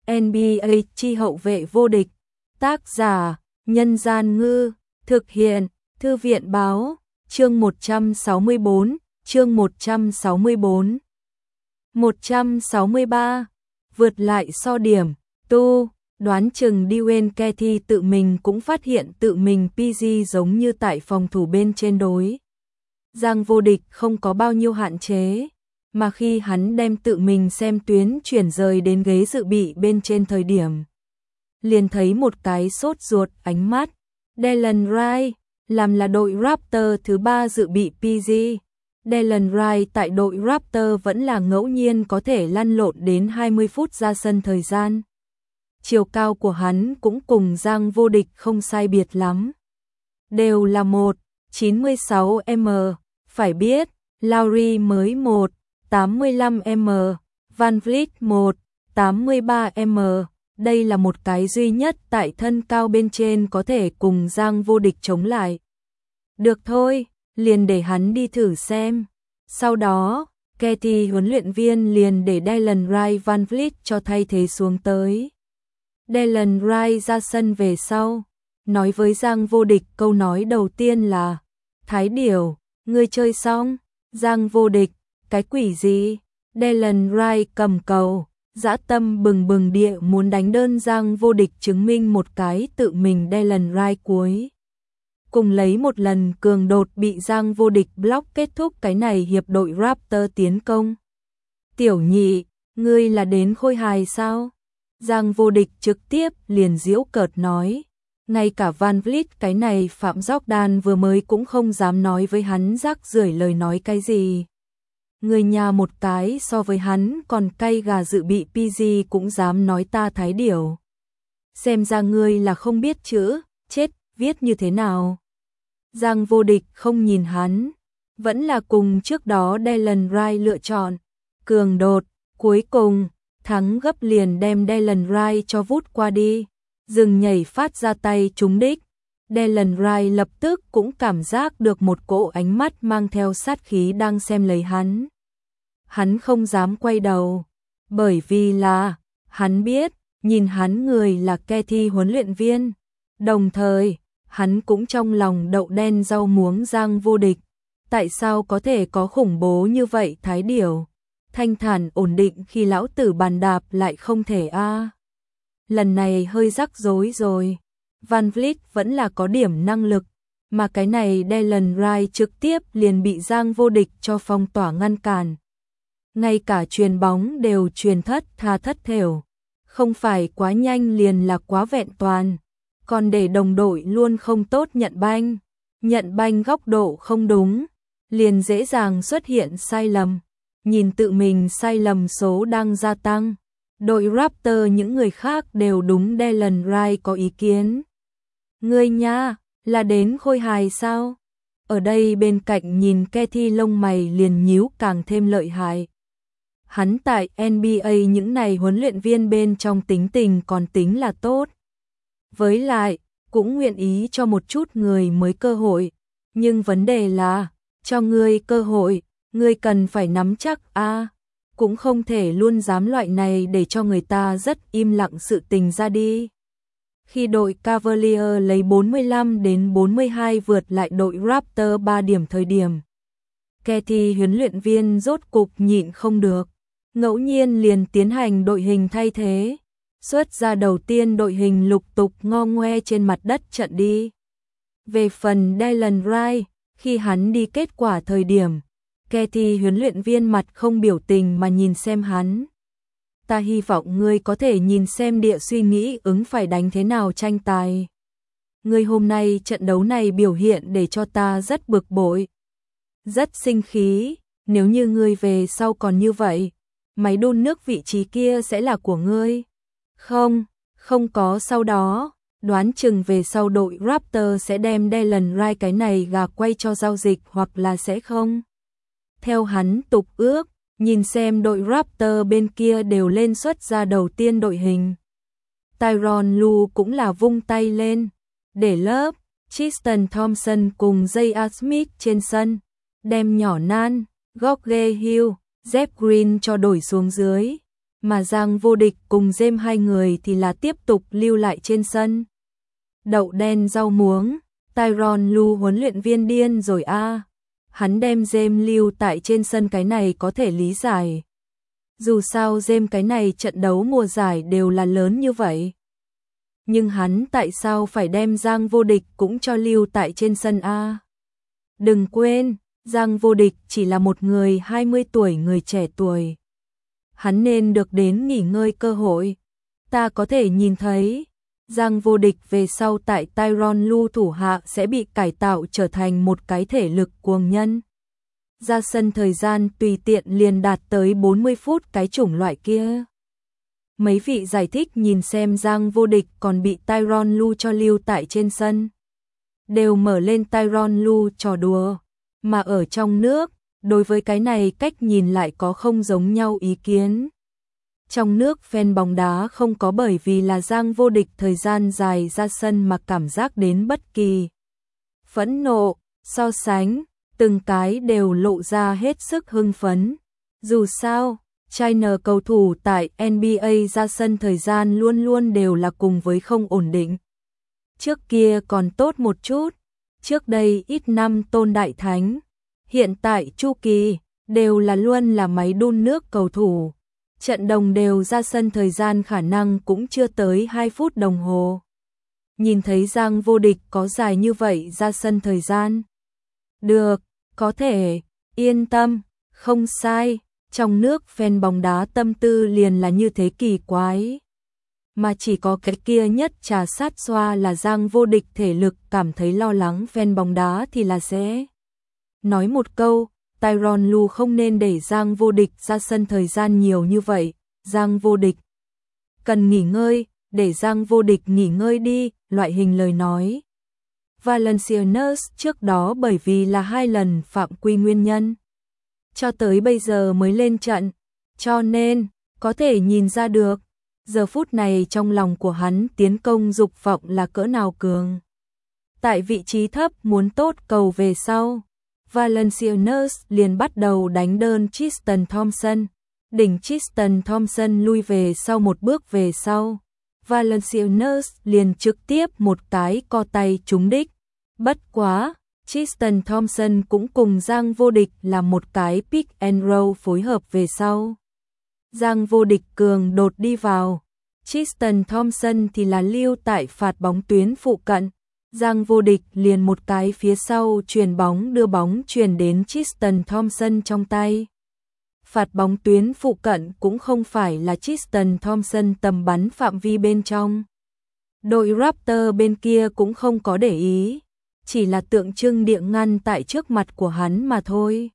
NBA chi hậu vệ vô địch. Tác giả: Nhân Gian Ngư. Thực hiện: Thư viện Báo. Chương 164. Chương 164. 163. Vượt lại so điểm. Đoán chừng Dwayne Casey tự mình cũng phát hiện tự mình PG giống như tại phòng thủ bên trên đối. Giang vô địch không có bao nhiêu hạn chế, mà khi hắn đem tự mình xem tuyến chuyển rời đến ghế dự bị bên trên thời điểm, liền thấy một cái sốt ruột ánh mắt. Delon Wright làm là đội Raptor thứ 3 dự bị PG. Delon Wright tại đội Raptor vẫn là ngẫu nhiên có thể lăn lộn đến 20 phút ra sân thời gian. Chiều cao của hắn cũng cùng Giang vô địch không sai biệt lắm. Đều là 1,96m. Phải biết, Lowry mới 1,85m, Van Vliet 1,83m. Đây là một cái duy nhất tại thân cao bên trên có thể cùng Giang vô địch chống lại. Được thôi, liền để hắn đi thử xem. Sau đó, Casey huấn luyện viên liền để Delon Wright Van Vliet cho thay thế xuống tới. Delon Wright ra sân về sau, nói với Giang vô địch câu nói đầu tiên là: Thái điểu, ngươi chơi xong. Giang vô địch: cái quỷ gì? Delon Wright cầm cầu, dã tâm bừng bừng địa muốn đánh đơn Giang vô địch chứng minh một cái tự mình. Delon Wright cuối cùng lấy một lần cường đột bị Giang vô địch block kết thúc cái này hiệp đội Raptor tiến công. Tiểu nhị, ngươi là đến khôi hài sao? Giang vô địch trực tiếp liền giễu cợt nói. Ngay cả Van Vliet cái này Phạm Jordan vừa mới cũng không dám nói với hắn rác rưởi lời nói cái gì. Người nhà một cái so với hắn còn cay gà dự bị PG cũng dám nói ta thái điểu. Xem ra ngươi là không biết chữ, chết, viết như thế nào. Giang vô địch không nhìn hắn, vẫn là cùng trước đó Delon Wright lựa chọn. Cường đột, cuối cùng, thắng gấp liền đem Delon Wright cho vút qua đi. Dừng nhảy phát ra tay trúng đích. Delon Wright lập tức cũng cảm giác được một cỗ ánh mắt mang theo sát khí đang xem lấy hắn. Hắn không dám quay đầu, bởi vì là, hắn biết, nhìn hắn người là Casey huấn luyện viên. Đồng thời, hắn cũng trong lòng đậu đen rau muống Giang vô địch. Tại sao có thể có khủng bố như vậy thái điểu? Thanh thản ổn định khi lão tử bàn đạp lại không thể a. Lần này hơi rắc rối rồi. Van Vliet vẫn là có điểm năng lực, mà cái này Delon Wright trực tiếp liền bị Giang vô địch cho phong tỏa ngăn cản. Ngay cả chuyền bóng đều chuyền thất thểu. Không phải quá nhanh liền là quá vẹn toàn, còn để đồng đội luôn không tốt nhận banh góc độ không đúng, liền dễ dàng xuất hiện sai lầm. Nhìn tự mình sai lầm số đang gia tăng. Đội Raptor những người khác đều đúng. Delon Wright có ý kiến. Ngươi nha, là đến khôi hài sao? Ở đây bên cạnh nhìn Casey lông mày liền nhíu càng thêm lợi hại. Hắn tại NBA những này huấn luyện viên bên trong tính tình còn tính là tốt. Với lại, cũng nguyện ý cho một chút người mới cơ hội. Nhưng vấn đề là, cho ngươi cơ hội, ngươi cần phải nắm chắc a. Cũng không thể luôn dám loại này để cho người ta rất im lặng sự tình ra đi. Khi đội Cavalier lấy 45-42 vượt lại đội Raptor 3 điểm thời điểm, Casey huấn luyện viên rốt cục nhịn không được, ngẫu nhiên liền tiến hành đội hình thay thế. Xuất ra đầu tiên đội hình lục tục ngo ngoe trên mặt đất trận đi. Về phần Delon Wright, khi hắn đi kết quả thời điểm, Casey huấn luyện viên mặt không biểu tình mà nhìn xem hắn. Ta hy vọng ngươi có thể nhìn xem địa suy nghĩ ứng phải đánh thế nào tranh tài. Ngươi hôm nay trận đấu này biểu hiện để cho ta rất bực bội, rất sinh khí. Nếu như ngươi về sau còn như vậy, máy đun nước vị trí kia sẽ là của ngươi. Không có sau đó, đoán chừng về sau đội Raptor sẽ đem Delon Wright cái này gà quay cho giao dịch hoặc là sẽ không. Theo hắn tục ước, nhìn xem đội Raptor bên kia đều lên xuất ra đầu tiên đội hình. Tyronn Lue cũng là vung tay lên, để lớp Tristan Thompson cùng J.R. Smith trên sân, đem nhỏ Nan, George Hill, Jeff Green cho đổi xuống dưới. mà Giang Vô Địch cùng James hai người thì là tiếp tục lưu lại trên sân. Đậu đen rau muống, Tyronn Lue huấn luyện viên điên rồi a. Hắn đem James lưu tại trên sân cái này có thể lý giải. Dù sao James cái này trận đấu mùa giải đều là lớn như vậy. Nhưng hắn tại sao phải đem Giang Vô Địch cũng cho lưu tại trên sân a? Đừng quên, Giang Vô Địch chỉ là một người 20 tuổi người trẻ tuổi. Hắn nên được đến nghỉ ngơi cơ hội. Ta có thể nhìn thấy, Giang Vô Địch về sau tại Tyronn Lue thủ hạ sẽ bị cải tạo trở thành một cái thể lực cuồng nhân. Ra sân thời gian tùy tiện liền đạt tới 40 phút cái chủng loại kia. Mấy vị giải thích nhìn xem Giang Vô Địch còn bị Tyronn Lue cho lưu tại trên sân. Đều mở lên Tyronn Lue trò đùa, mà ở trong nước, đối với cái này cách nhìn lại có không giống nhau ý kiến. Trong nước fan bóng đá không có bởi vì là Giang Vô Địch thời gian dài ra sân mà cảm giác đến bất kỳ phẫn nộ, so sánh, từng cái đều lộ ra hết sức hưng phấn. Dù sao, China cầu thủ tại NBA ra sân thời gian luôn luôn đều là cùng với không ổn định. Trước kia còn tốt một chút, trước đây ít năm Tôn Đại Thánh, hiện tại Chu Kỳ, đều là luôn là máy đun nước cầu thủ. Trận đồng đều ra sân thời gian khả năng cũng chưa tới 2 phút đồng hồ. Nhìn thấy Giang Vô Địch có dài như vậy ra sân thời gian. Được, có thể, yên tâm, không sai, trong nước fan bóng đá tâm tư liền là như thế kỳ quái. Mà chỉ có cái kia nhất trà sát xoa là Giang Vô Địch thể lực cảm thấy lo lắng fan bóng đá thì là sẽ nói một câu, Tyronn Lue không nên để Giang Vô Địch ra sân thời gian nhiều như vậy, Giang Vô Địch cần nghỉ ngơi, để Giang Vô Địch nghỉ ngơi đi, loại hình lời nói. Valenciennes trước đó bởi vì là 2 lần phạm quy nguyên nhân, cho tới bây giờ mới lên trận, cho nên có thể nhìn ra được, giờ phút này trong lòng của hắn tiến công dục vọng là cỡ nào cường. Tại vị trí thấp muốn tốt cầu về sau, Valenciennes liền bắt đầu đánh đơn Tristan Thompson, đỉnh Tristan Thompson lui về sau một bước về sau. Valenciennes liền trực tiếp một cái co tay trúng đích. Bất quá, Tristan Thompson cũng cùng Giang Vô Địch là một cái pick and roll phối hợp về sau. Giang Vô Địch cường đột đi vào, Tristan Thompson thì là lưu tại phạt bóng tuyến phụ cận. Giang Vô Địch liền một cái phía sau chuyền bóng đưa bóng truyền đến Tristan Thompson trong tay. Phạt bóng tuyến phụ cận cũng không phải là Tristan Thompson tầm bắn phạm vi bên trong. Đội Raptor bên kia cũng không có để ý, chỉ là tượng trưng địa ngăn tại trước mặt của hắn mà thôi.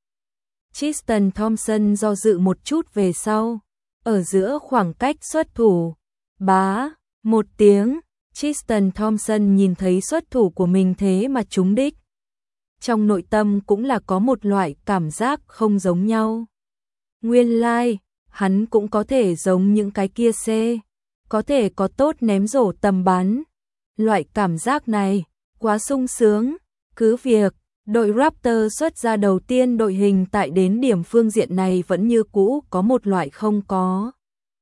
Tristan Thompson do dự một chút về sau, ở giữa khoảng cách xuất thủ, bá, một tiếng, Tristan Thompson nhìn thấy xuất thủ của mình thế mà trúng đích. Trong nội tâm cũng là có một loại cảm giác không giống nhau. Nguyên lai, hắn cũng có thể giống những cái kia C, có thể có tốt ném rổ tầm bắn. Loại cảm giác này, quá sung sướng, cứ việc, đội Raptor xuất ra đầu tiên đội hình tại đến điểm phương diện này vẫn như cũ có một loại không có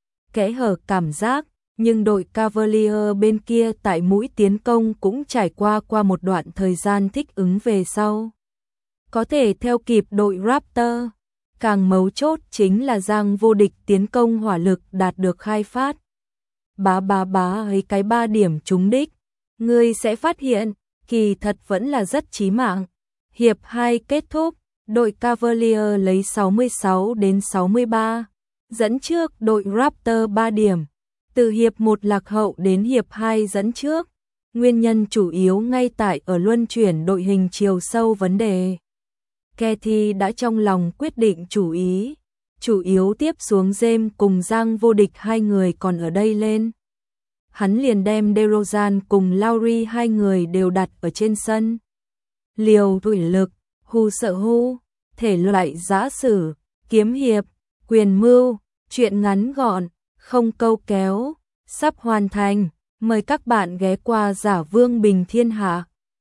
kẽ hở cảm giác. Nhưng đội Cavalier bên kia tại mũi tiến công cũng trải qua một đoạn thời gian thích ứng về sau. Có thể theo kịp đội Raptor. Càng mấu chốt chính là Giang Vô Địch tiến công hỏa lực đạt được khai phát. Bá ấy cái 3 điểm trúng đích. Ngươi sẽ phát hiện, kỳ thật vẫn là rất chí mạng. Hiệp 2 kết thúc, đội Cavalier lấy 66-63. Dẫn trước đội Raptor 3 điểm. Từ hiệp 1 lạc hậu đến hiệp 2 dẫn trước, nguyên nhân chủ yếu ngay tại ở luân chuyển đội hình chiều sâu vấn đề. Cathy đã trong lòng quyết định chủ yếu tiếp xuống James cùng Giang Vô Địch hai người còn ở đây lên. Hắn liền đem DeRozan cùng Lowry hai người đều đặt ở trên sân. Liều thủy lực, hù sợ hù, thể loại giã sử, kiếm hiệp, quyền mưu, chuyện ngắn gọn, không câu kéo, sắp hoàn thành, mời các bạn ghé qua Giả Vương Bình Thiên Hạ.